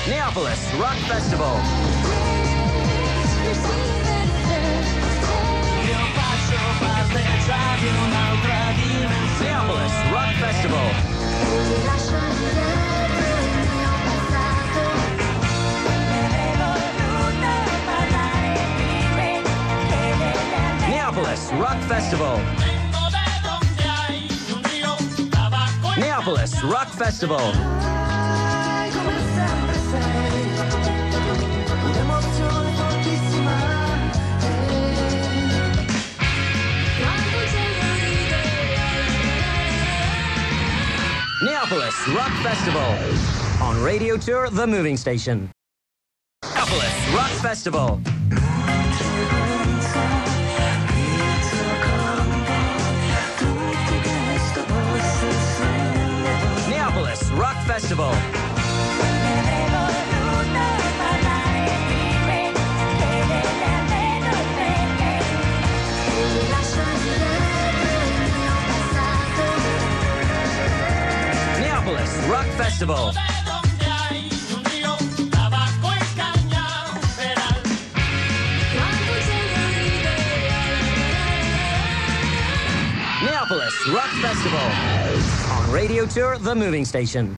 Neapolis Rock Festival. Neapolis Rock Festival. Neapolis Rock Festival. Neapolis Rock Festival. Neapolis Rock Festival. On Radio Tour, The Moving Station. Neapolis Rock Festival. Neapolis Rock Festival. Neapolis Rock Festival. Neapolis Rock Festival. On Radio Tour, The Moving Station.